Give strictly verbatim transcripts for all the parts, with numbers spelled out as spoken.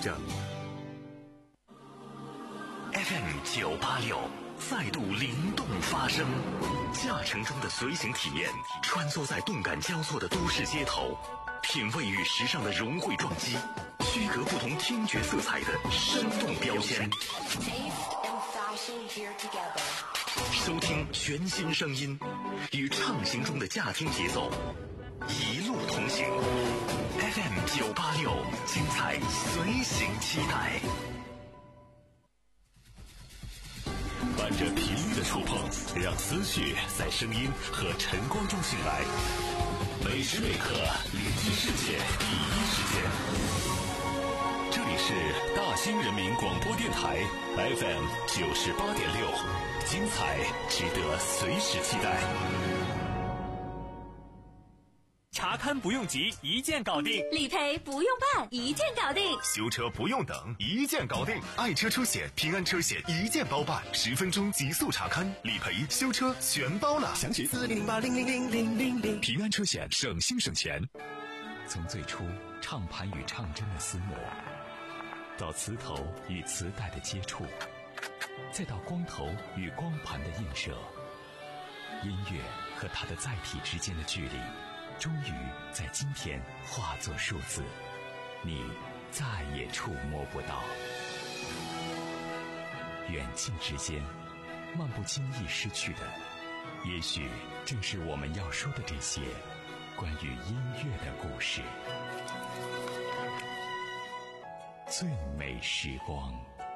着。F M 九八六再度灵动发声，驾乘中的随行体验，穿梭在动感交错的都市街头，品味与时尚的融汇撞击，区隔不同听觉色彩的生动标签。收听全新声音，与畅行中的驾听节奏一路同行。F M 九八六，精彩随行期待。伴着频率的触碰，让思绪在声音和晨光中醒来。每时每刻连接世界第一时间。这里是大兴人民广播电台 F M 九十八点六，精彩值得随时期待。 查勘不用急，一键搞定； 理赔不用办，一键搞定； 修车不用等，一键搞定。爱车车险、平安车险一键包办，十分钟极速查勘、理赔、修车全包了。详询四零零八零零零零零零。 平安车险，省心省钱。从最初唱盘与唱针的厮磨，到磁头与磁带的接触，再到光头与光盘的映射，音乐和它的载体之间的距离，终于在今天化作数字，你再也触摸不到。远近之间，漫不经意失去的，也许正是我们要说的这些关于音乐的故事。最美时光。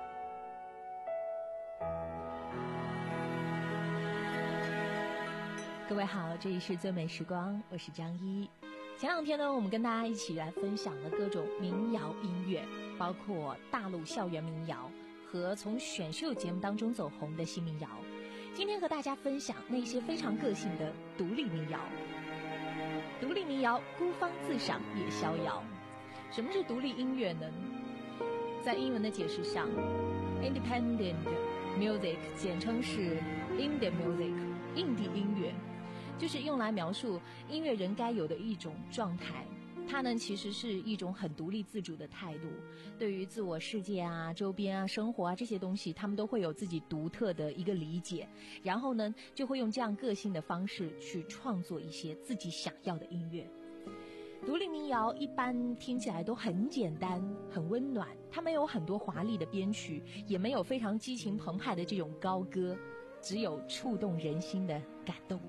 各位好，这里是最美时光，我是张一。前两天呢，我们跟大家一起来分享了各种民谣音乐，包括大陆校园民谣和从选秀节目当中走红的新民谣。今天和大家分享那些非常个性的独立民谣。独立民谣孤芳自赏也逍遥。什么是独立音乐呢？在英文的解释上 ，Independent Music 简称是 Indie Music， 印地音乐。就是用来描述音乐人该有的一种状态，它呢其实是一种很独立自主的态度，对于自我世界啊、周边啊、生活啊这些东西，他们都会有自己独特的一个理解，然后呢就会用这样个性的方式去创作一些自己想要的音乐。独立民谣一般听起来都很简单、很温暖，它没有很多华丽的编曲，也没有非常激情澎湃的这种高歌，只有触动人心的感动。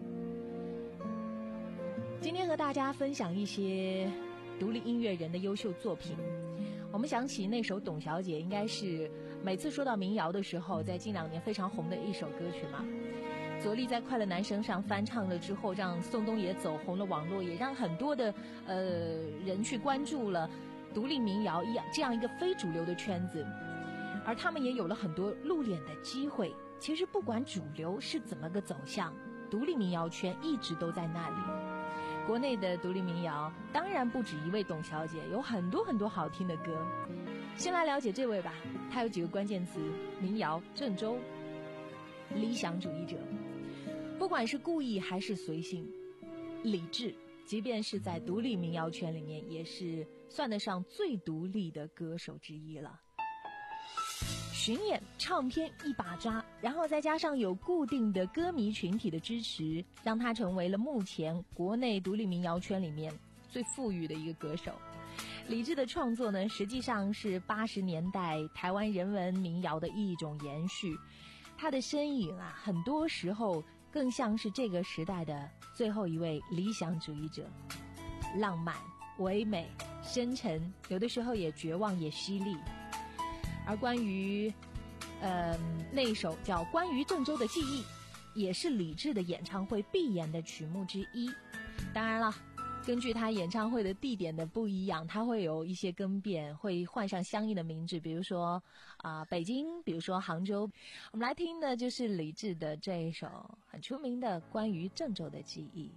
今天和大家分享一些独立音乐人的优秀作品。我们想起那首《董小姐》，应该是每次说到民谣的时候，在近两年非常红的一首歌曲嘛。左立在快乐男声上翻唱了之后，让宋冬野走红了网络，也让很多的呃人去关注了独立民谣一样这样一个非主流的圈子，而他们也有了很多露脸的机会。其实不管主流是怎么个走向，独立民谣圈一直都在那里。国内的独立民谣当然不止一位董小姐，有很多很多好听的歌。先来了解这位吧，她有几个关键词：民谣、郑州、理想主义者。不管是故意还是随性，理智即便是在独立民谣圈里面也是算得上最独立的歌手之一了。巡演唱片一把抓，然后再加上有固定的歌迷群体的支持，让他成为了目前国内独立民谣圈里面最富裕的一个歌手。李志的创作呢，实际上是八十年代台湾人文民谣的一种延续，他的身影啊，很多时候更像是这个时代的最后一位理想主义者，浪漫、唯美、深沉，有的时候也绝望也犀利。而关于呃那一首叫《关于郑州的记忆》，也是李志的演唱会必演的曲目之一。当然了，根据他演唱会的地点的不一样，他会有一些更变，会换上相应的名字，比如说啊、呃、北京，比如说杭州。我们来听的就是李志的这一首很出名的《关于郑州的记忆》。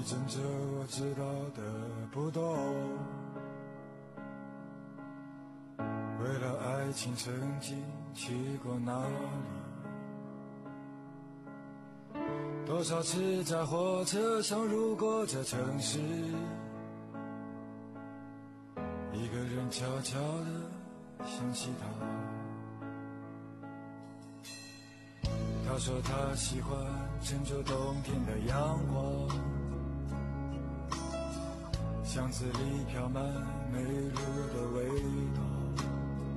真着我知道的不多，为了爱情曾经去过哪里，多少次在火车上路过这城市，一个人悄悄地想起他。他说他喜欢郑州冬天的阳光，巷子里飘满梅露的味道，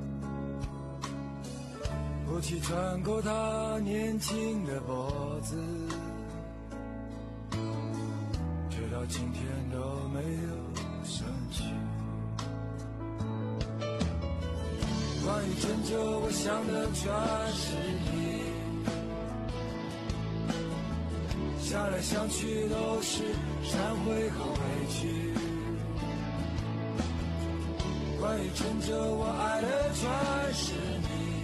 雾气穿过他年轻的脖子，直到今天都没有生气。关于郑州，我想的全是你，想来想去都是忏悔和委屈。关于郑州，我爱的全是你，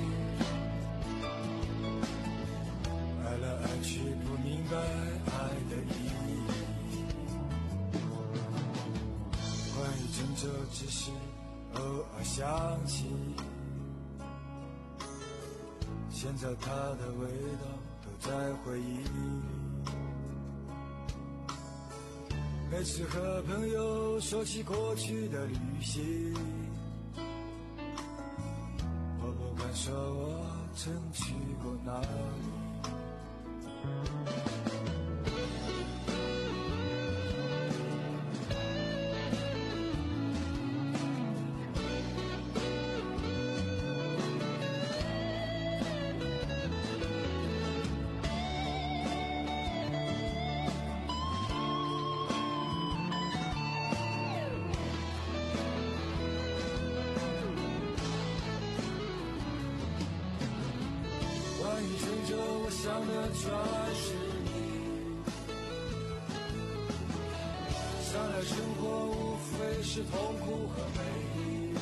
爱来爱去不明白爱的意义。关于郑州，只是偶尔想起，现在它的味道都在回忆里。每次和朋友说起过去的旅行，我不敢说我曾去过哪里。想的全是你，想来生活无非是痛苦和美丽。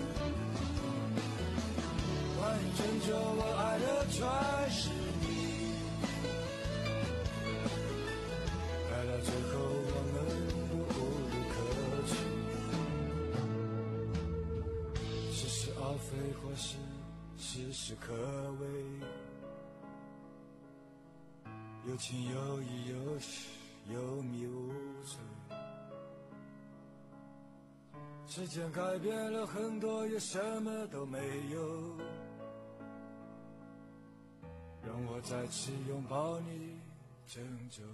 关于郑州，我爱的全是你，爱到最后我们都无路可去，似是而非或是似是可畏，有情有义，有始有迷无罪。时间改变了很多，也什么都没有，让我再次拥抱你，郑州。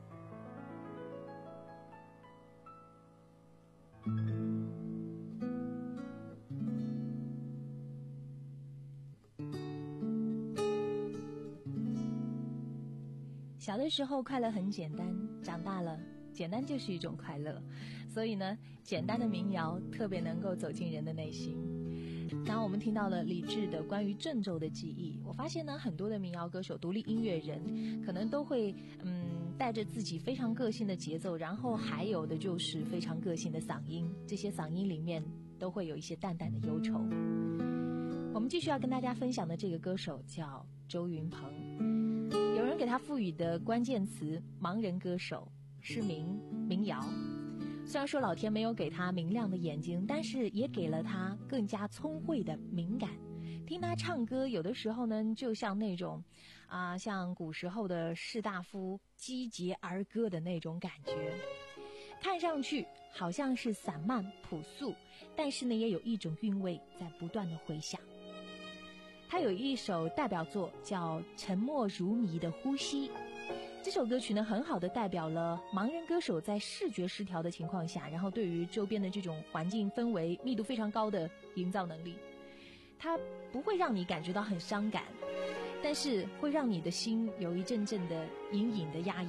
小的时候快乐很简单，长大了简单就是一种快乐，所以呢，简单的民谣特别能够走进人的内心。刚刚我们听到了李志的关于郑州的记忆，我发现呢，很多的民谣歌手、独立音乐人可能都会嗯带着自己非常个性的节奏，然后还有的就是非常个性的嗓音，这些嗓音里面都会有一些淡淡的忧愁。我们继续要跟大家分享的这个歌手叫周云鹏，有人给他赋予的关键词盲人歌手、失明、民谣。虽然说老天没有给他明亮的眼睛，但是也给了他更加聪慧的敏感。听他唱歌，有的时候呢，就像那种啊、呃，像古时候的士大夫击节儿歌的那种感觉。看上去好像是散漫朴素，但是呢，也有一种韵味在不断的回响。他有一首代表作叫《沉默如谜的呼吸》，这首歌曲呢，很好的代表了盲人歌手在视觉失调的情况下，然后对于周边的这种环境氛围密度非常高的营造能力。它不会让你感觉到很伤感，但是会让你的心有一阵阵的隐隐的压抑。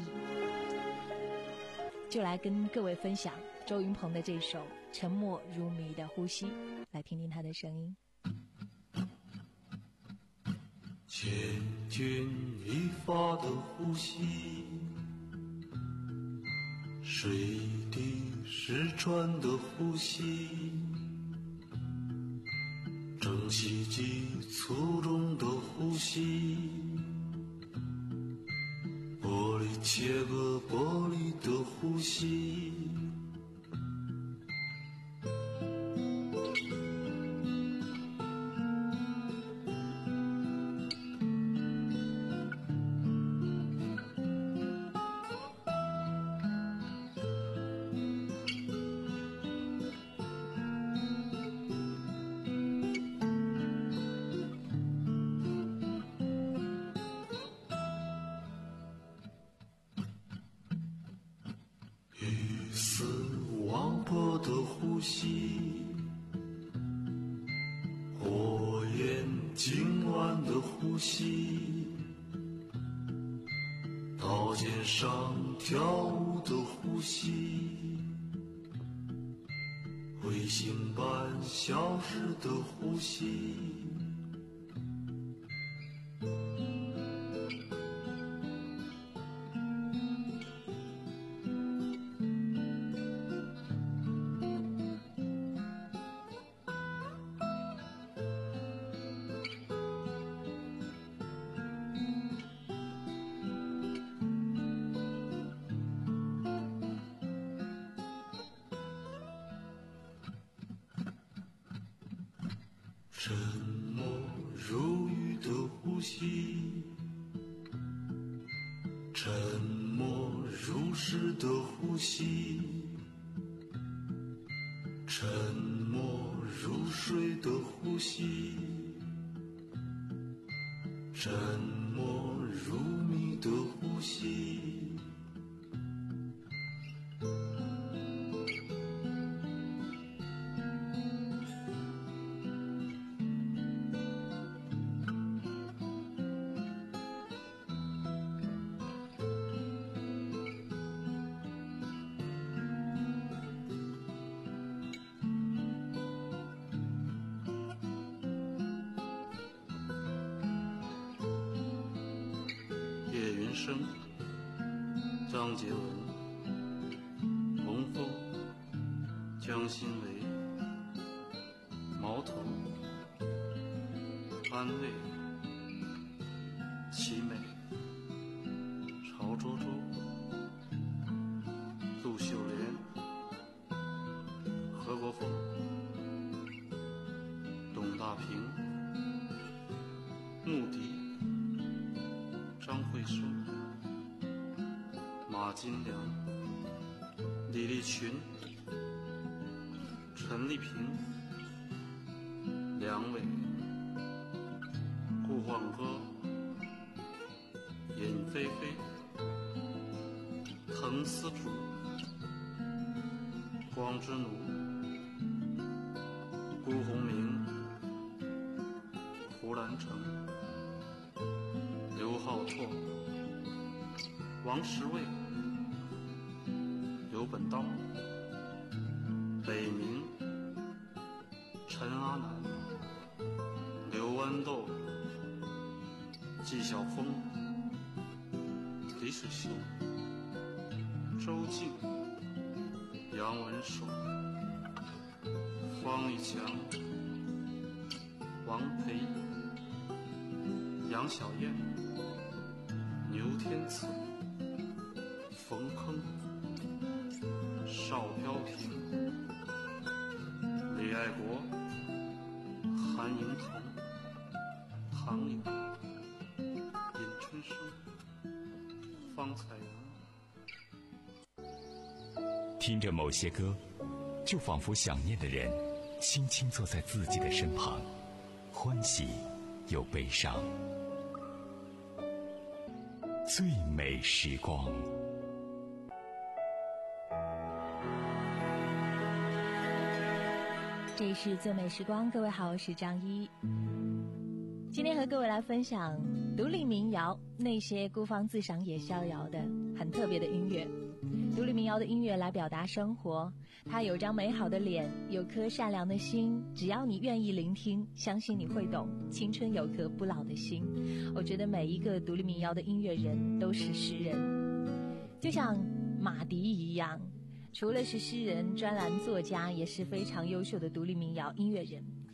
就来跟各位分享周云鹏的这首《沉默如谜的呼吸》，来听听他的声音。 千钧一发的呼吸，水滴石穿的呼吸，正气急粗重的呼吸，玻璃切割玻璃的呼吸。的呼吸，火焰今晚的呼吸，刀尖上跳舞的呼吸，彗星般消失的呼吸。沉默如雨的呼吸，沉默如诗的呼吸，沉默如水的呼吸，沉默如谜的呼吸。叶云生、张杰文、洪峰、江新维、毛头、安卫、齐美、曹卓卓、杜秀莲、何国锋、董大平、穆迪、张慧舒、马金良、李立群、陈丽萍、梁伟、顾焕歌、尹菲菲、滕思竹、光之奴、辜鸿铭、胡兰成、刘浩拓、王石卫、刘本道、北明、陈阿南、刘豌豆、纪晓峰、李水秀、周静、杨文守、方玉强、王培、杨小燕、牛天赐、冯铿、邵飘萍、李爱国、韩迎彤、唐颖、尹春生、方彩阳。 听着某些歌，就仿佛想念的人轻轻坐在自己的身旁，欢喜又悲伤。最美时光。 这里是最美时光，各位好，我是张一。今天和各位来分享独立民谣，那些孤芳自赏也逍遥的很特别的音乐。独立民谣的音乐来表达生活，它有张美好的脸，有颗善良的心，只要你愿意聆听，相信你会懂。青春有颗不老的心。我觉得每一个独立民谣的音乐人都是诗人，就像马迪一样，除了是诗人、专栏作家，也是非常优秀的独立民谣音乐人。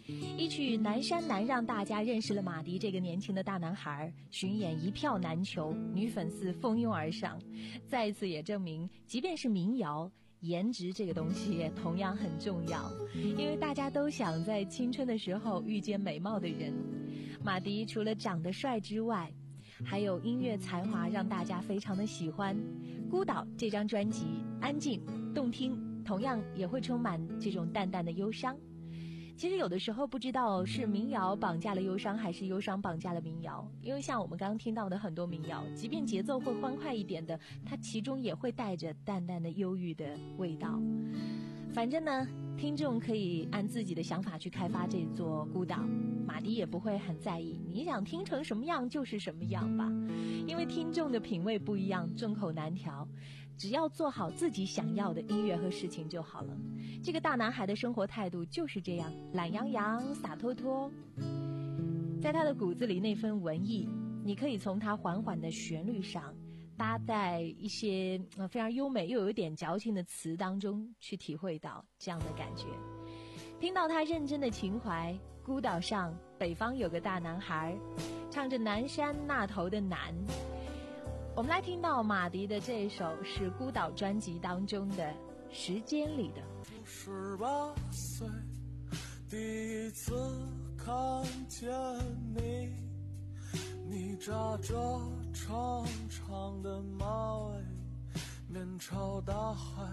一曲《南山南》让大家认识了马迪这个年轻的大男孩，巡演一票难求，女粉丝蜂拥而上，再一次也证明，即便是民谣，颜值这个东西也同样很重要，因为大家都想在青春的时候遇见美貌的人。马迪除了长得帅之外，还有音乐才华让大家非常的喜欢。孤岛这张专辑安静动听，同样也会充满这种淡淡的忧伤。其实有的时候不知道是民谣绑架了忧伤，还是忧伤绑架了民谣，因为像我们刚刚听到的很多民谣，即便节奏会欢快一点的，它其中也会带着淡淡的忧郁的味道。反正呢，听众可以按自己的想法去开发这座孤岛，马迪也不会很在意，你想听成什么样就是什么样吧，因为听众的品味不一样，众口难调，只要做好自己想要的音乐和事情就好了。这个大男孩的生活态度就是这样，懒洋洋洒脱脱，在他的骨子里那份文艺，你可以从他缓缓的旋律上搭在一些、呃、非常优美又有一点矫情的词当中去体会到这样的感觉。听到他认真的情怀，孤岛上北方有个大男孩，唱着南山那头的南。我们来听到马迪的这一首是孤岛专辑当中的时间里的。 十八岁第一次看见你，你扎着长长的马尾，面朝大海，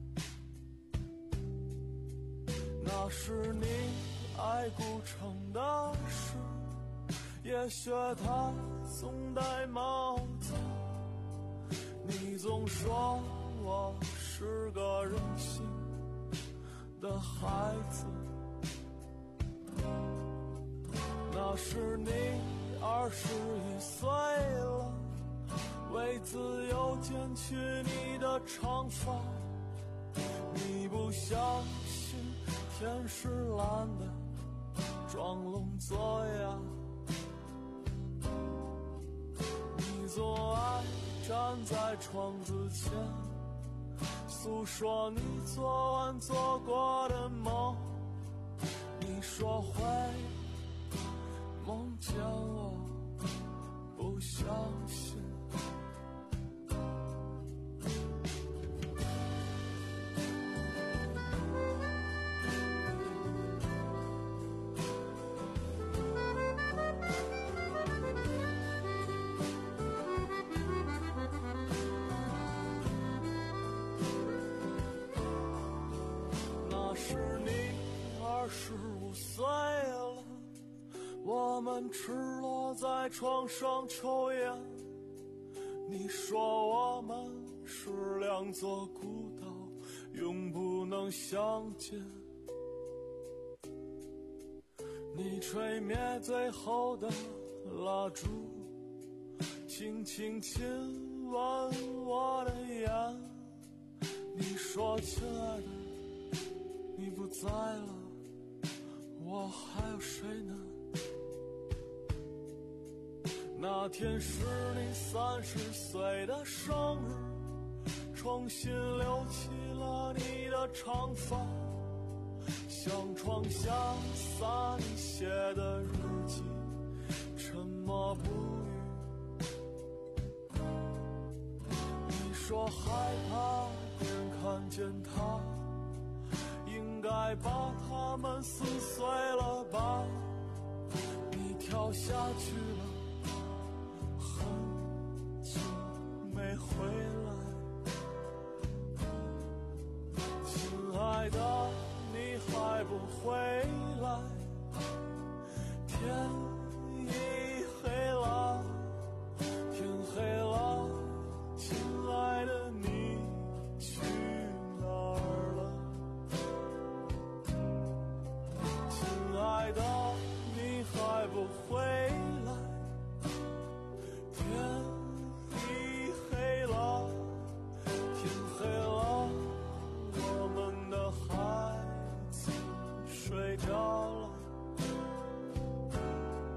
那是你爱古城的诗，也学他总戴帽子，你总说我是个任性的孩子，那是你二十一岁了，为自由剪去你的长发，你不相信天是蓝的，装聋作哑，你总爱站在窗子前诉说你昨晚做过的梦，你说会梦见我，不相信。那是你二十五岁了，我们赤裸在床上抽烟，你说我们是两座孤岛，永不能相见，你吹灭最后的蜡烛，轻轻亲吻我的眼，你说亲爱的你不在了，我还有谁呢？那天是你三十岁的生日，重新留起了你的长发，像床下洒你写的日记，沉默不语。你说害怕别人看见他，应该把他们撕碎了吧，你跳下去了，很久没回来，亲爱的你还不回来，天已黑了，天黑了，亲爱的你去哪儿了？亲爱的你还不回来，天已黑了，天黑了，我们的孩子睡着了。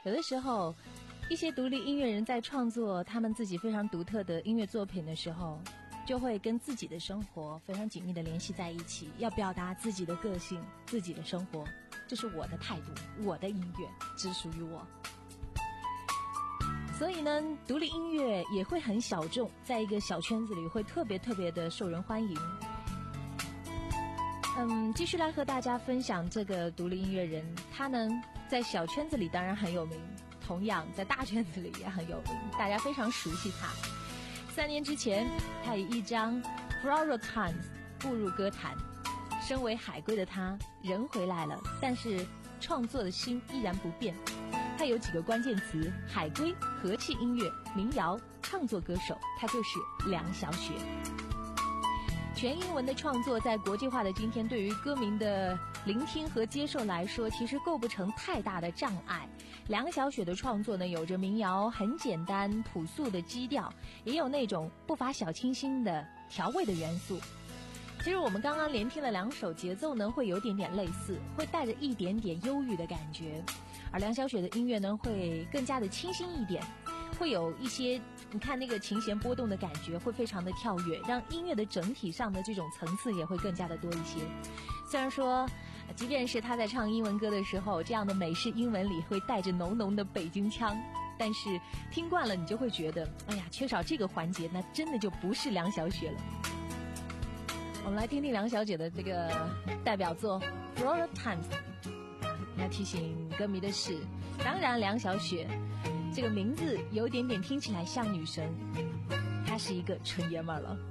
有的时候一些独立音乐人在创作他们自己非常独特的音乐作品的时候，就会跟自己的生活非常紧密的联系在一起，要表达自己的个性，自己的生活，这是我的态度，我的音乐只属于我。所以呢，独立音乐也会很小众，在一个小圈子里会特别特别的受人欢迎。嗯，继续来和大家分享这个独立音乐人，他呢在小圈子里当然很有名，同样在大圈子里也很有名，大家非常熟悉他。三年之前，他以一张《Floral Times》步入歌坛。身为海归的他，人回来了，但是创作的心依然不变。他有几个关键词：海归、和气音乐、民谣、唱作歌手，他就是梁晓雪。全英文的创作在国际化的今天，对于歌迷的聆听和接受来说，其实构不成太大的障碍。梁晓雪的创作呢，有着民谣很简单朴素的基调，也有那种不乏小清新的调味的元素。其实我们刚刚连听了两首，节奏呢会有点点类似，会带着一点点忧郁的感觉。而梁晓雪的音乐呢，会更加的清新一点，会有一些你看那个琴弦波动的感觉，会非常的跳跃，让音乐的整体上的这种层次也会更加的多一些。虽然说即便是他在唱英文歌的时候，这样的美式英文里会带着浓浓的北京腔，但是听惯了你就会觉得，哎呀，缺少这个环节那真的就不是梁晓雪了。我们来听听梁晓雪的这个代表作《Floral Times》。要提醒歌迷的是，当然梁晓雪这个名字有点点听起来像女神，她是一个纯爷们儿了。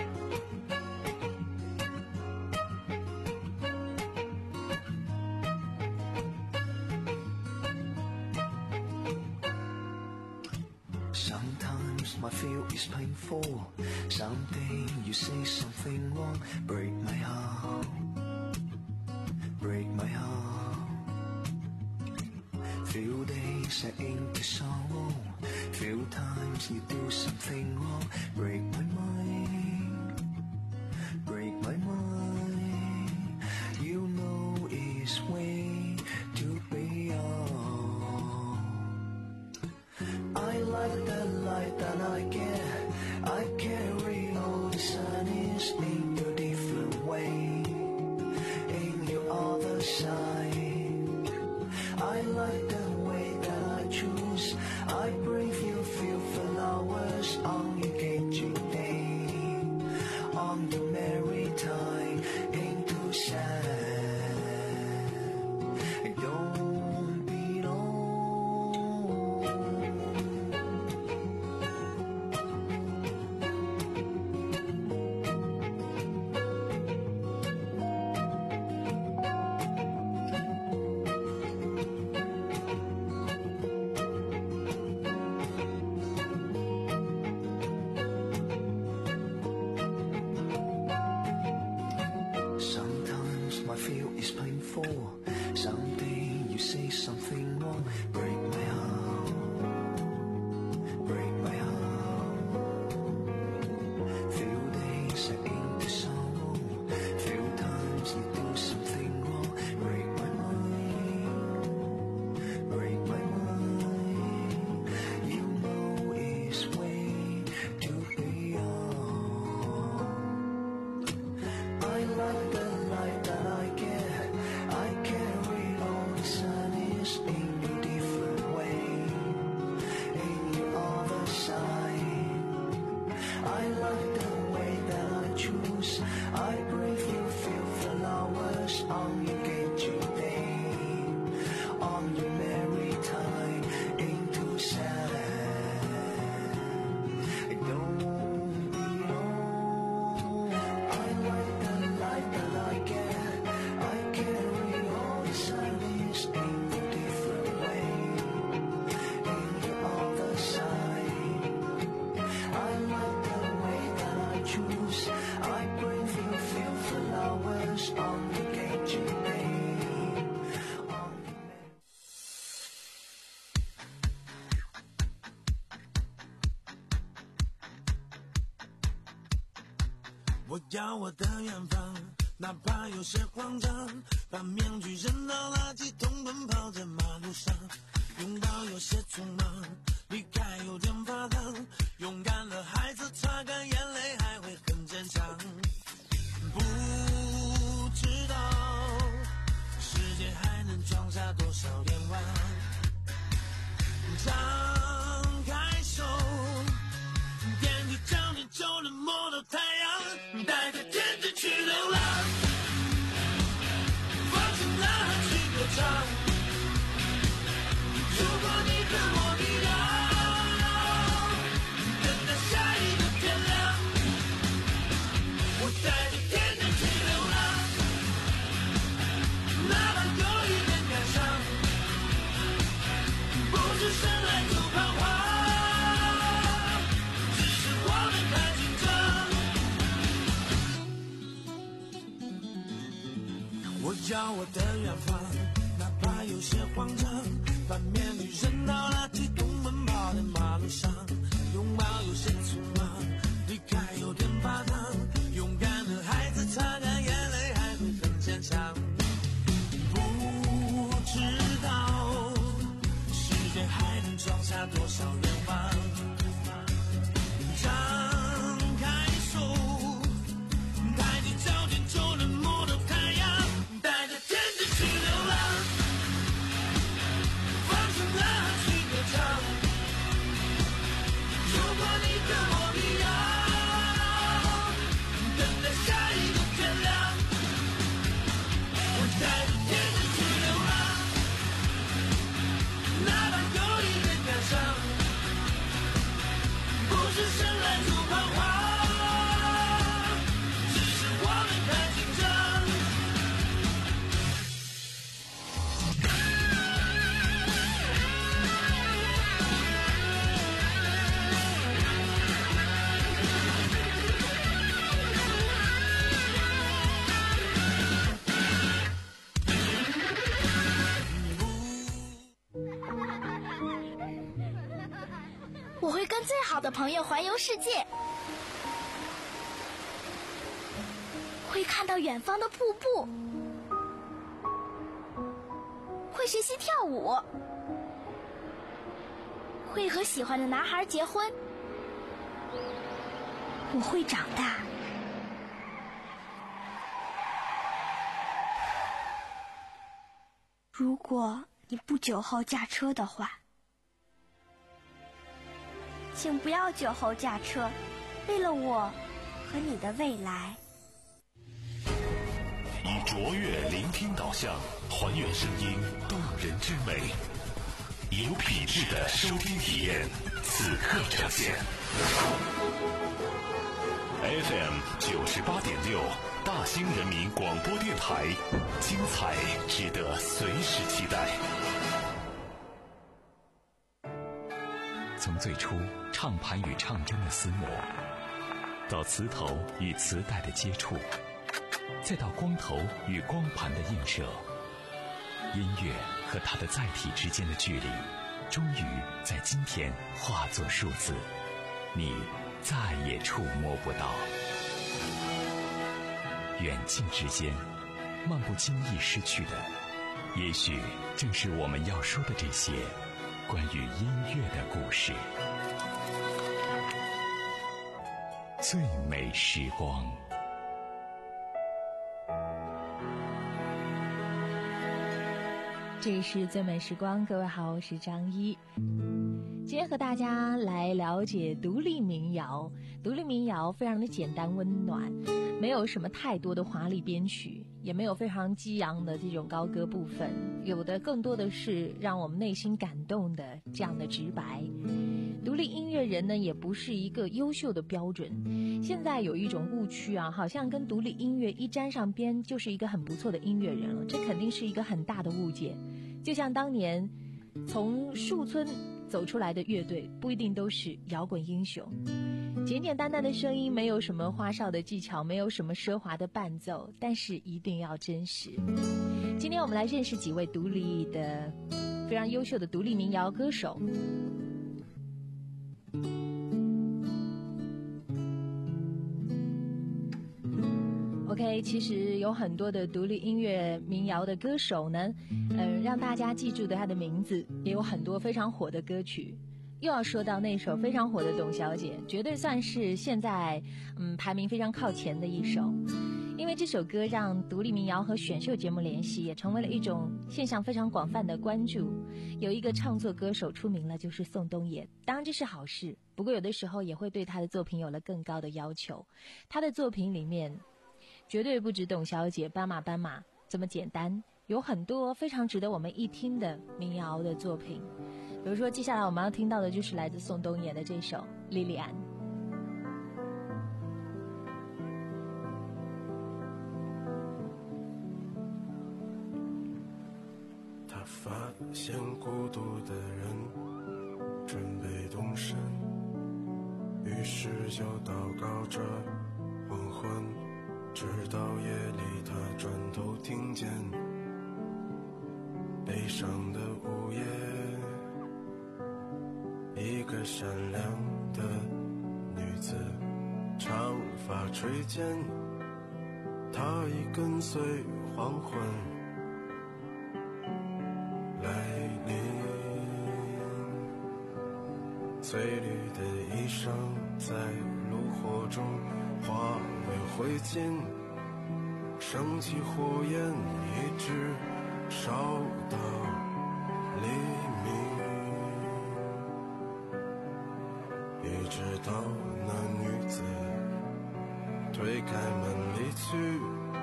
Sometimes my feel is painful. Someday you say something wrong. Break my heart. Break my heart. Few days I into sorrow. Few times you do something wrong. Break my mind. Break my mind. You know it's way too beyond. I like the light that I get. I carry all the sunnies in your different way. In your other side, I like the way that I choose. I breathe you feel flowers on your engaging day, on your married time, into sad. Don't be long. Sometimes my feel is painful. Someday you say something wrong. Break my heart. Break my heart. Few days I into sorrow. Few times you do something wrong. Break my mind. Break my mind. You know it's way too beyond. I like the light that I get. I carry all the sunnies in a different way. In your other side, I like the way that I choose. I breathe you feel flowers on your engaging day, on your married time, into sad. Don't be long. I like the light that I get. I carry all the sunnies in a different way. In your other side, I like the way that I choose. I breathe you feel flowers on the engaging day, on your married. 我要我的远方，哪怕有些慌张，把面具扔到垃圾桶，奔跑在马路上。 拥抱有些匆忙，离开有点发烫，勇敢的孩子擦干眼泪还会很坚强。不知道世界还能装下多少愿望，张开手，踮起脚尖就能摸到太阳，带着天使去流浪，放声呐喊去歌唱。如果你跟我一样，等待下一个天亮，我带着天使去流浪，哪怕有一点感伤，不是生来就彷徨，只是我们太紧张。我要我的远方，哪怕有些慌张，翻面女人到了激动奔跑的马路上，拥抱有些匆忙，离开有点发烫，勇敢的孩子擦干眼泪还会很坚强。不知道世界还能装下多少愿望，张开手，抬起脚尖就能摸到太阳，带着天使去流浪，放声呐喊去歌唱。如果你跟我一样，等待下一个天亮，我带着天使去流浪，哪怕有一点感伤，不是生来就彷徨，只是我们太紧张。 我会跟最好的朋友环游世界，会看到远方的瀑布，会学习跳舞，会和喜欢的男孩结婚。我会长大。如果你不久后驾车的话，请不要酒后驾车，为了我和你的未来。 以卓越聆听导向，还原声音动人之美，有品质的收听体验，此刻呈现。F M 九十八点六，大兴人民广播电台，精彩值得随时期待。从最初唱盘与唱针的厮磨，到磁头与磁带的接触，再到光头与光盘的映射，音乐和它的载体之间的距离，终于在今天化作数字，你再也触摸不到。远近之间，漫不经意失去的，也许正是我们要说的这些关于音乐的故事。最美时光， 这里是最美时光，各位好，我是张一。今天和大家来了解独立民谣。独立民谣非常的简单温暖，没有什么太多的华丽编曲，也没有非常激昂的这种高歌部分，有的更多的是让我们内心感动的这样的直白。独立音乐人呢，也不是一个优秀的标准。现在有一种误区啊，好像跟独立音乐一沾上边就是一个很不错的音乐人了，这肯定是一个很大的误解。就像当年从树村走出来的乐队，不一定都是摇滚英雄。简简单单的声音，没有什么花哨的技巧，没有什么奢华的伴奏，但是一定要真实。今天我们来认识几位独立的非常优秀的独立民谣歌手。 OK， 其实有很多的独立音乐民谣的歌手呢，呃，让大家记住的他的名字，也有很多非常火的歌曲。又要说到那首非常火的《董小姐》，绝对算是现在嗯排名非常靠前的一首。因为这首歌让独立民谣和选秀节目联系，也成为了一种现象非常广泛的关注。有一个唱作歌手出名了，就是宋冬野。当然这是好事，不过有的时候也会对他的作品有了更高的要求。他的作品里面绝对不止董小姐斑马斑马这么简单，有很多非常值得我们一听的民谣的作品。比如说接下来我们要听到的就是来自宋冬野的这首《莉莉安》。 他发现孤独的人准备动身，于是就祷告着黄昏，直到夜里他转头听见悲伤的午夜，一个善良的女子，长发垂肩，她已跟随黄昏来临，翠绿的衣裳在炉火中化为灰烬，升起火焰一直烧到黎明，一直到那女子推开门离去，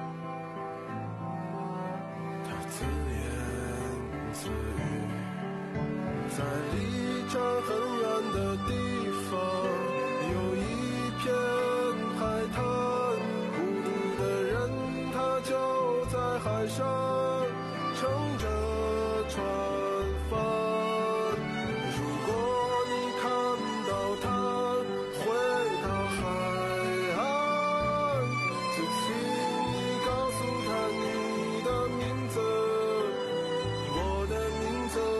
她自言自语，在离这儿很远的地方有一片海滩，孤独的人他就在海上乘着船帆，如果你看到他回到海岸，就请你告诉他你的名字，我的名字。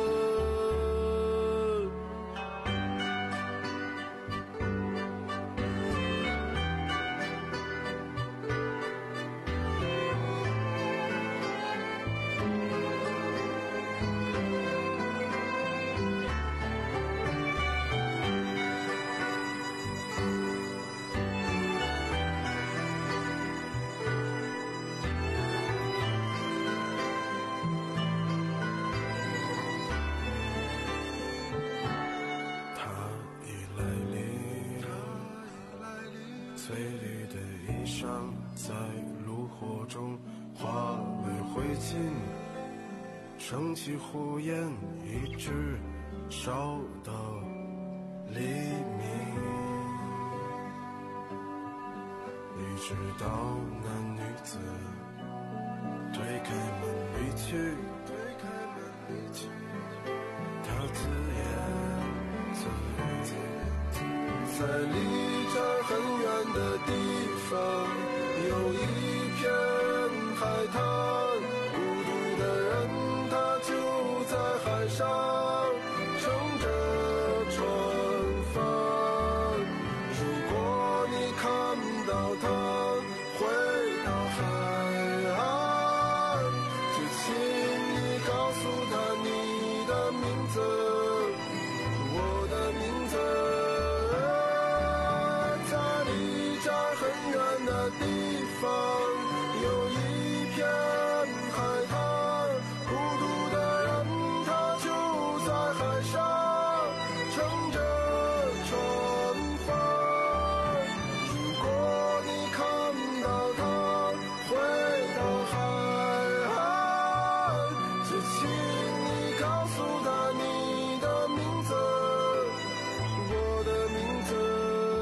翠绿的衣裳在炉火中化为灰烬，升起火焰一直烧到黎明，一直到那女子推开门离去，她自言自语，在离这儿很远的地方有一片海滩，孤独的人他就在海上乘着船帆，如果你看到他回到海岸，就请你告诉他你的名字，我的名字。的地方有一片海滩，孤独的人他就在海上乘着船帆，如果你看到他回到海岸，就请你告诉他你的名字，我的名字。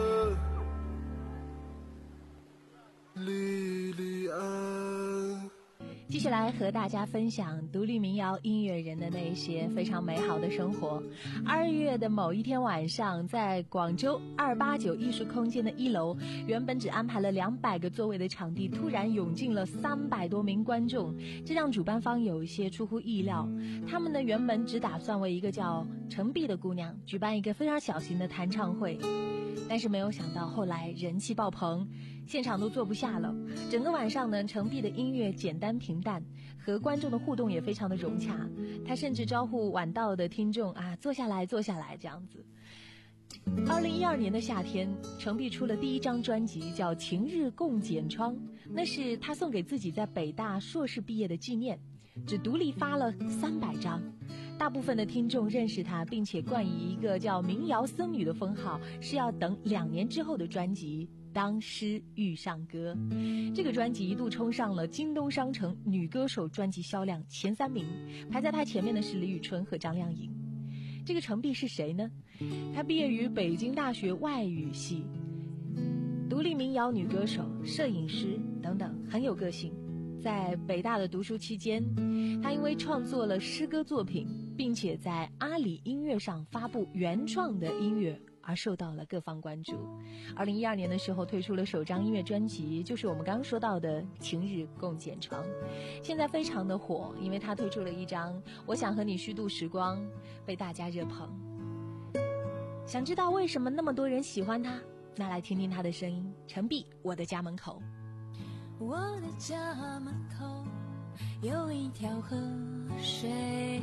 莉莉安。 继续来和大家分享独立民谣音乐人的那些非常美好的生活。二月的某一天晚上，在广州二八九艺术空间的一楼，原本只安排了两百个座位的场地，突然涌进了三百多名观众，这让主办方有一些出乎意料。他们呢原本只打算为一个叫陈碧的姑娘举办一个非常小型的弹唱会， 但是没有想到后来人气爆棚，现场都坐不下了。整个晚上呢，程璧的音乐简单平淡，和观众的互动也非常的融洽。他甚至招呼晚到的听众啊，坐下来坐下来这样子。二零一二年的夏天，程璧出了第一张专辑叫《晴日共剪窗》，那是他送给自己在北大硕士毕业的纪念，只独立发了三百张。大部分的听众认识他，并且冠以一个叫民谣僧女的封号，是要等两年之后的专辑《当诗遇上歌》。这个专辑一度冲上了京东商城女歌手专辑销量前三名，排在他前面的是李宇春和张靓颖。这个程璧是谁呢？她毕业于北京大学外语系，独立民谣女歌手、摄影师等等，很有个性。在北大的读书期间，她因为创作了诗歌作品，并且在阿里音乐上发布原创的音乐，而受到了各方关注。二零一二年的时候推出了首张音乐专辑，就是我们刚刚说到的《晴日共剪窗》，现在非常的火，因为他推出了一张《我想和你虚度时光》，被大家热捧。想知道为什么那么多人喜欢他？那来听听他的声音。程璧，我的家门口。 我的家门口有一条河水，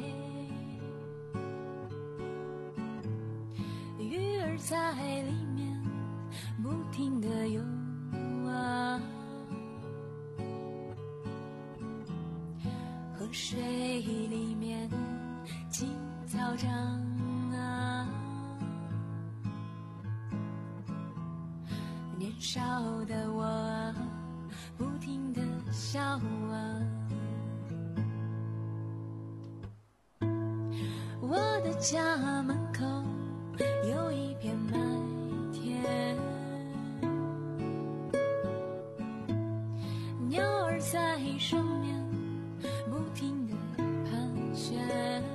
鱼儿在里面不停地游啊，河水里面青草长啊，年少的我不停地笑啊，我的家门口有一片麦田，鸟儿在上面不停地盘旋，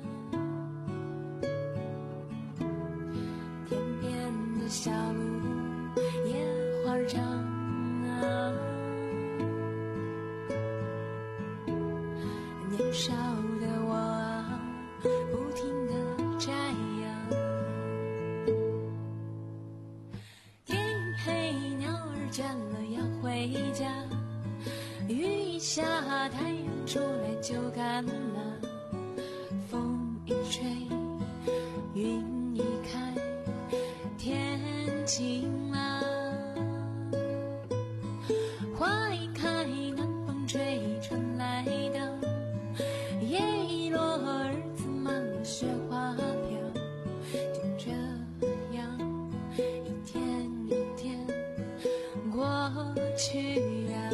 天边的小路野花长啊，年少的我不停地摘呀，天黑鸟儿倦了要回家，雨一下太阳出来就干了，风一吹云一开天晴了，花一开南风吹春来的，叶一落儿子满了雪花飘，就这样一天一天过去呀。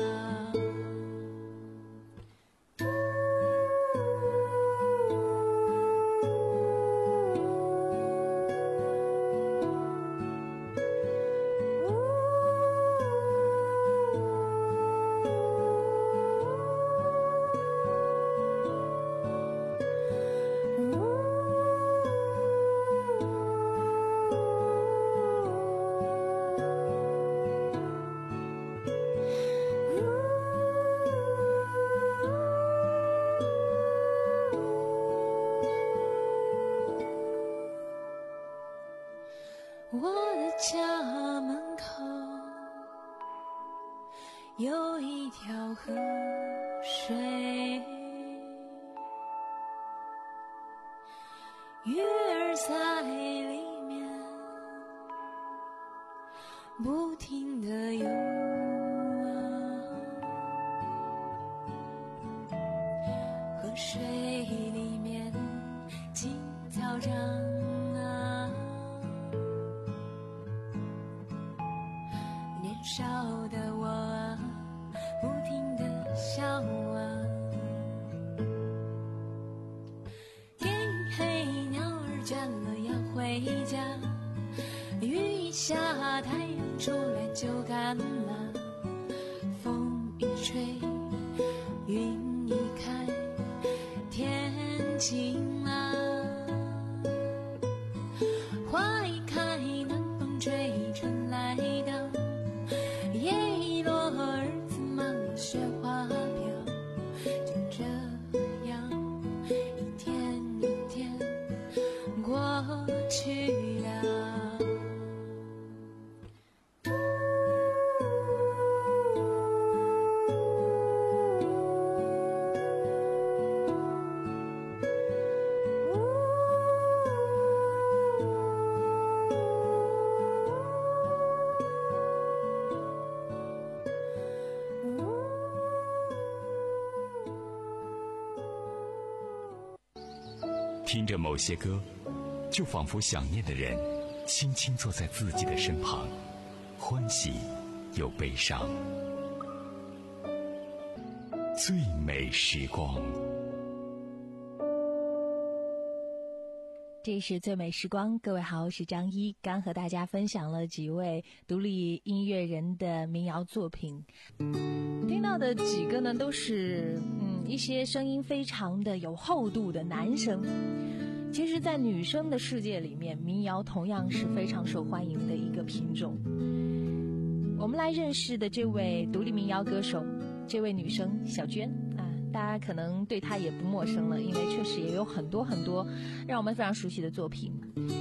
我的家门口有一条河水，鱼儿在里面不停地游啊，河水里面青草长啊，年少的我不停地笑啊，天黑鸟儿倦了要回家，雨一下太阳出来就干了，风一吹云一开天晴了，花一开南风吹春来的，叶一落儿子满了雪花飘，就这样一天一天过去呀。 听着某些歌，就仿佛想念的人轻轻坐在自己的身旁，欢喜又悲伤。最美时光， 这是最美时光。各位好，我是张一，刚和大家分享了几位独立音乐人的民谣作品，听到的几个呢都是嗯一些声音非常的有厚度的男生。其实在女生的世界里面，民谣同样是非常受欢迎的一个品种。我们来认识的这位独立民谣歌手，这位女生小娟啊，大家可能对她也不陌生了，因为确实也有很多很多让我们非常熟悉的作品。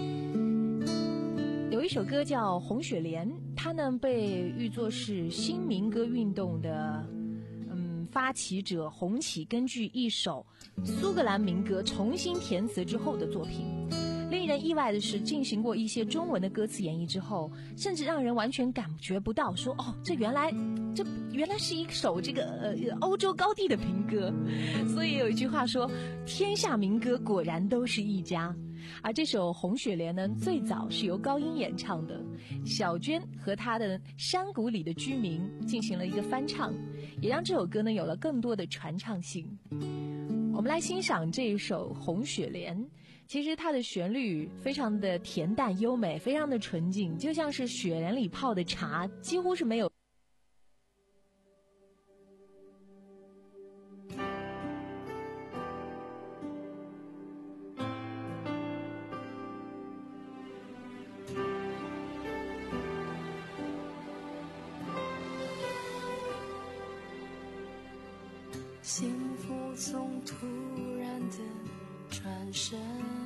有一首歌叫《红雪莲》，它呢被誉作是新民歌运动的嗯发起者洪启根据一首苏格兰民歌重新填词之后的作品。令人意外的是，进行过一些中文的歌词演绎之后，甚至让人完全感觉不到说哦，这原来这原来是一首这个呃欧洲高地的民歌。所以有一句话说，天下民歌果然都是一家。而这首《红雪莲》呢，最早是由高音演唱的，小娟和她的山谷里的居民进行了一个翻唱，也让这首歌呢有了更多的传唱性。我们来欣赏这一首《红雪莲》，其实它的旋律非常的恬淡优美，非常的纯净，就像是雪莲里泡的茶，几乎是没有幸福总突然的转身，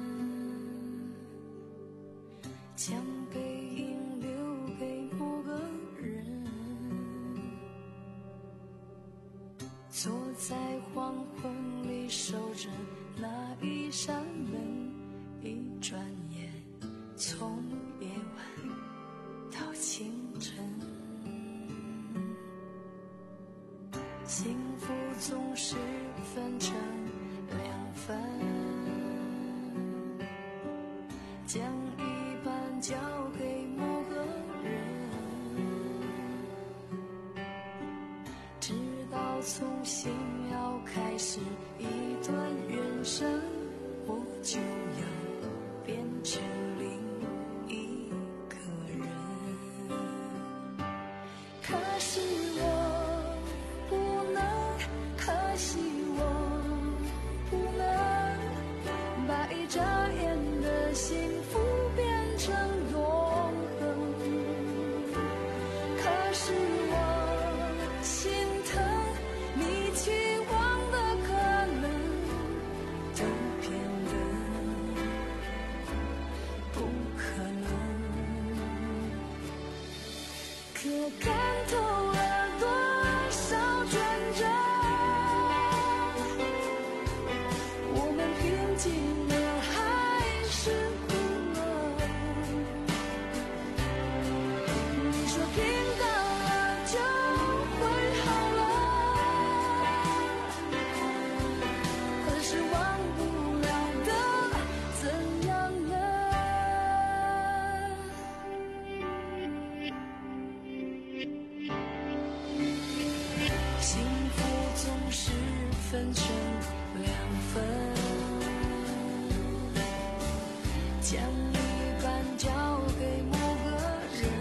将背影留给某个人，坐在黄昏里守着那一扇门，一转眼从夜晚到清晨，幸福总是分成两份，将一半交给某个人，直到从新要开始一段人生，我就要变成另一个人。可是我可惜我不能把一眨眼的幸福变成永恒，可是我心疼你期望的可能都变得不可能，可看透了多少转折，分成两份，将一半交给某个人，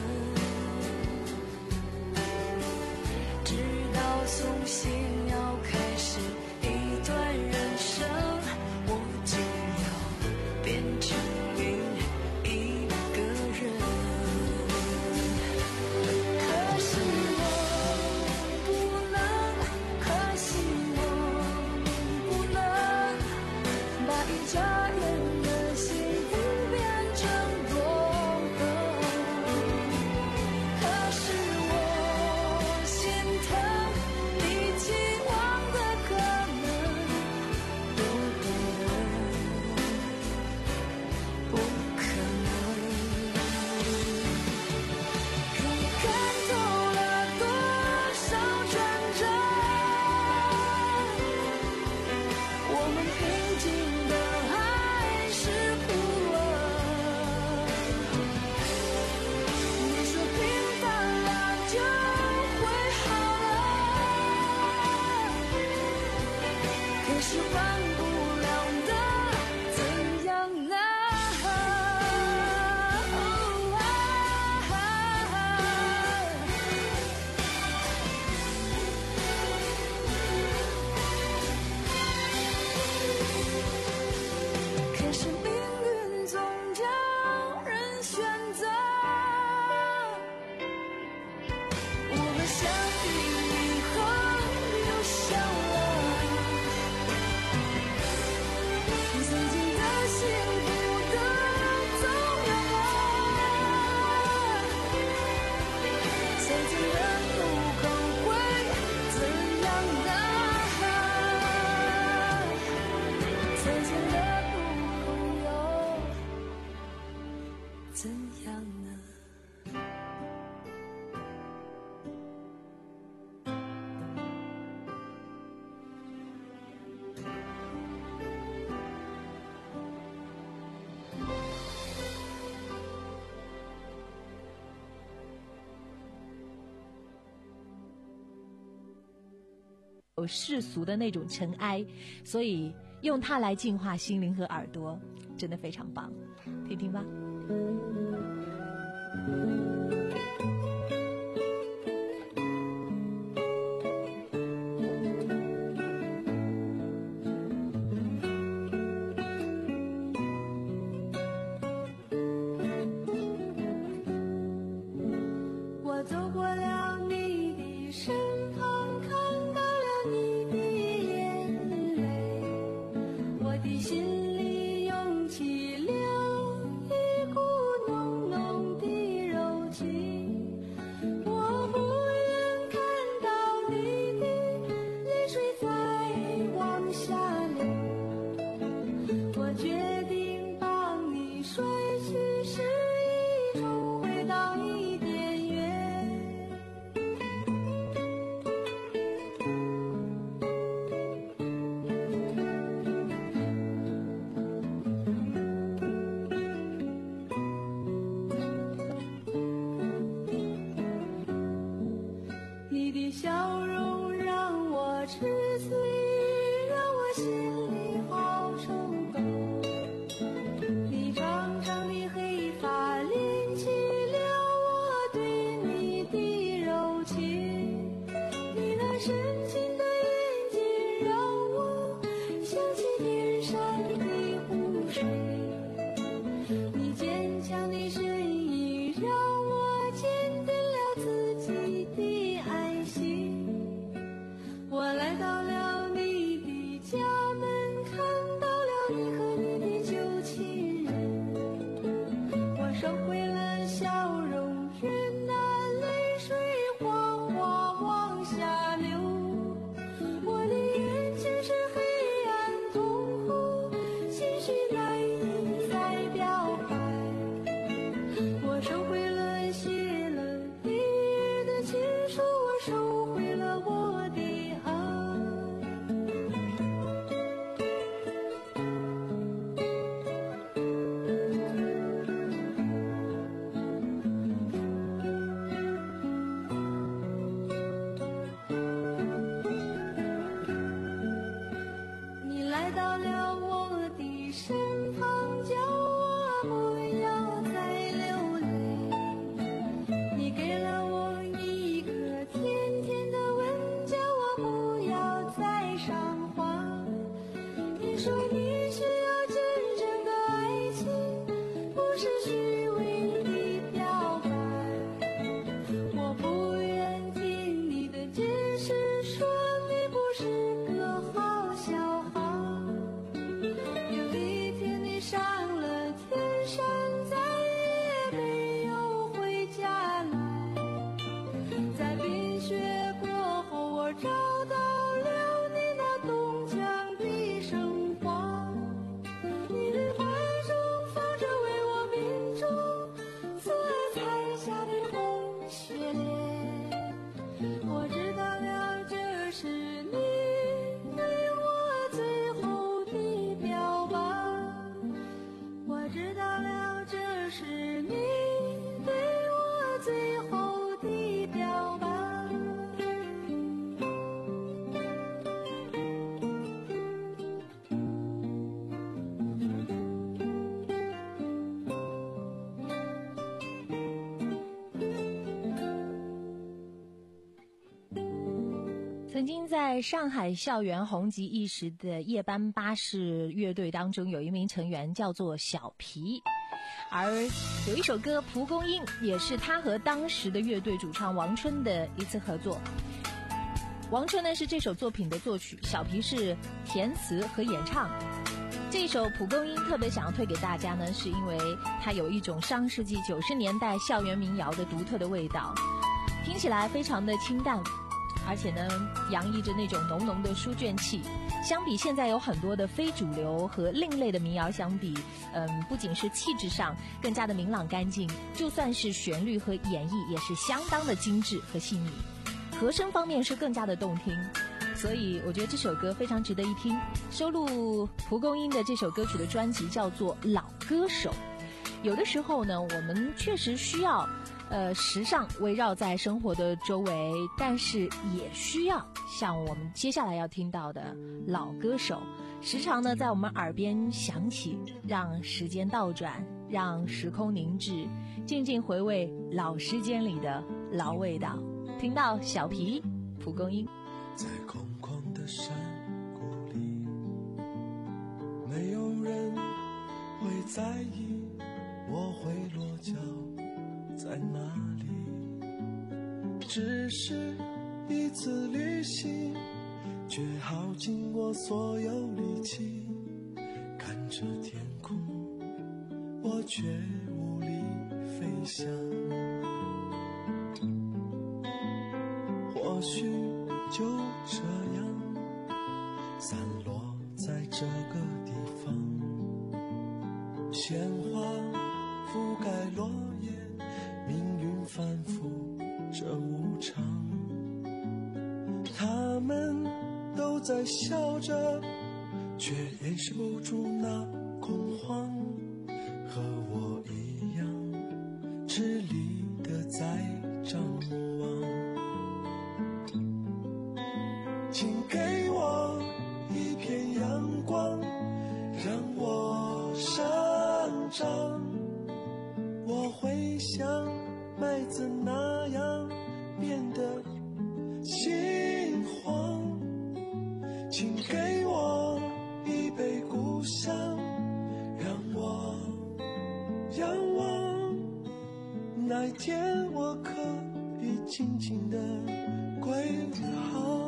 直到从新要开始一段人生，我就要变成另一个人。可是我不能，可惜一眨眼的幸福变成永恒，可是我心疼你期有世俗的那种尘埃，所以用它来净化心灵和耳朵，真的非常棒，听听吧。曾经在上海校园红极一时的夜班巴士乐队当中，有一名成员叫做小皮，而有一首歌《蒲公英》也是他和当时的乐队主唱王春的一次合作。王春呢是这首作品的作曲，小皮是填词和演唱。这首《蒲公英》特别想要推给大家呢，是因为它有一种上世纪九十年代校园民谣的独特的味道，听起来非常的清淡，而且呢洋溢着那种浓浓的书卷气。相比现在有很多的非主流和另类的民谣相比，嗯，不仅是气质上更加的明朗干净，就算是旋律和演绎也是相当的精致和细腻，和声方面是更加的动听。所以我觉得这首歌非常值得一听。收录蒲公英的这首歌曲的专辑叫做《老歌手》。有的时候呢，我们确实需要呃，时尚围绕在生活的周围，但是也需要像我们接下来要听到的老歌手，时常呢在我们耳边响起，让时间倒转，让时空凝滞，静静回味老时间里的老味道。听到小皮蒲公英。 在空旷的山谷里，没有人会在意我会落脚在哪里，只是一次旅行，却耗尽我所有力气。看着天空，我却无力飞翔。或许就这样散落在这个地方，鲜花覆盖落叶，命运反复这无常。他们都在笑着，却掩饰不住那恐慌，和我一样吃力的在张望。请给我一片阳光，让我生长，我会像麦子那样变得金黄。请给我一杯故乡，让我仰望，那一天我可以静静地归航。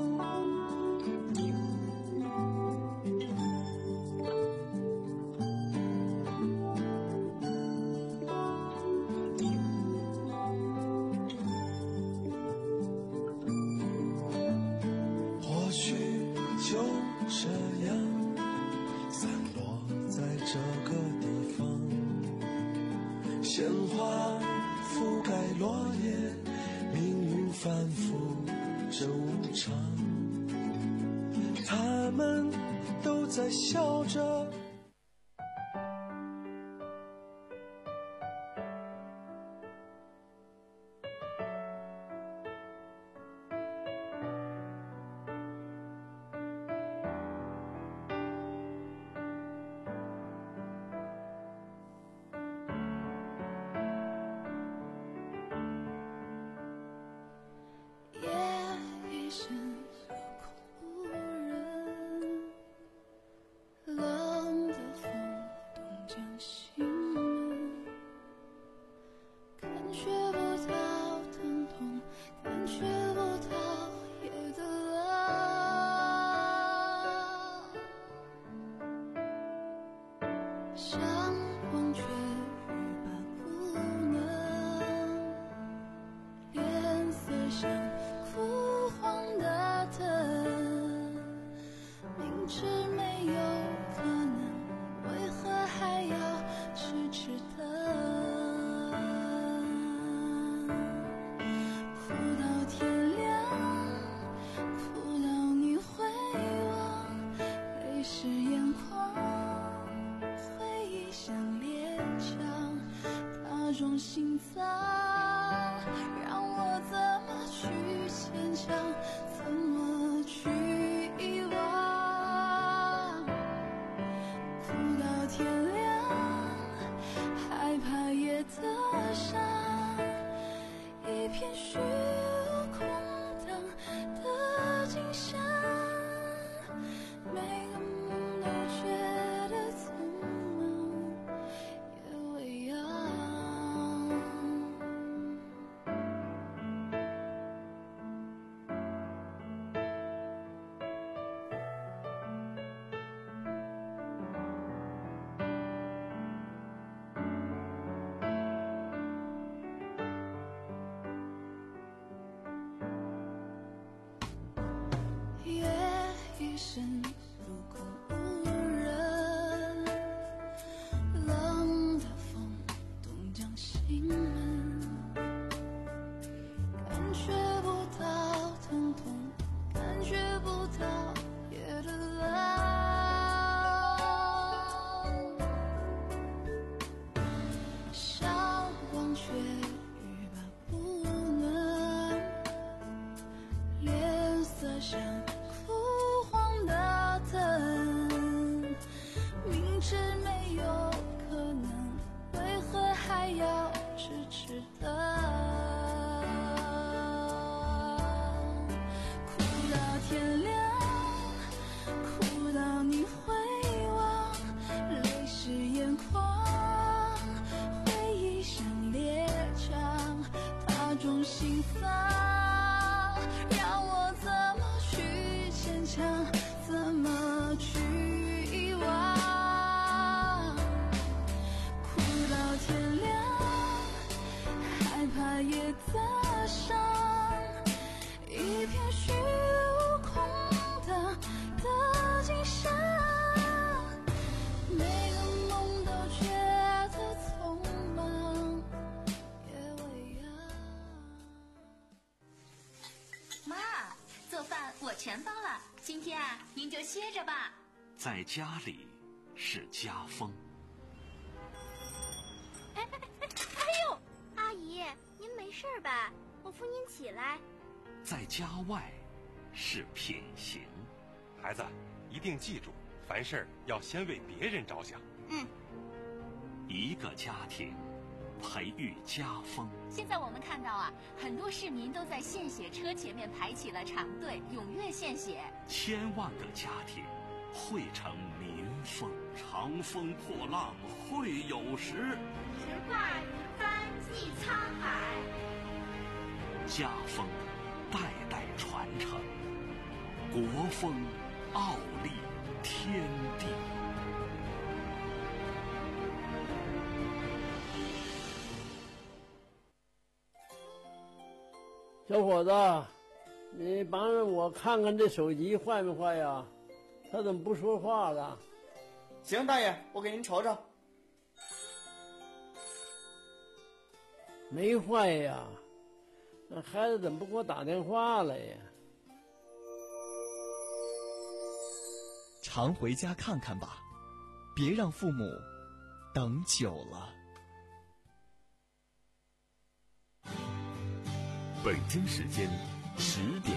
或许就这样散落在这个地方，鲜花覆盖落叶，命运反复这无常。他们都在笑着， 心脏，让我怎么去牵强，怎么去遗忘？哭到天亮，害怕夜的伤，一片虚无空荡的景象，每个梦都觉得匆忙，也未央。夜已深，入空无人，冷的风冻将心门，感觉不到疼痛，感觉不到夜的冷，像忘却欲把全包了，今天啊，您就歇着吧。 在家里是家风。 哎哎哎！哎呦，阿姨，您没事吧？我扶您起来。 在家外是品行。 孩子，一定记住，凡事要先为别人着想。 嗯。 一个家庭培育家风。 现在我们看到啊，很多市民都在献血车前面排起了长队，踊跃献血。 千万个家庭汇成民风。长风破浪会有时， 直挂云帆济沧海。 家风代代传承，国风傲立天地。 小伙子，你帮着我看看这手机坏没坏呀？他怎么不说话了？ 行，大爷，我给您瞅瞅。 没坏呀，那孩子怎么不给我打电话了呀？ 常回家看看吧，别让父母等久了。 北京时间十点。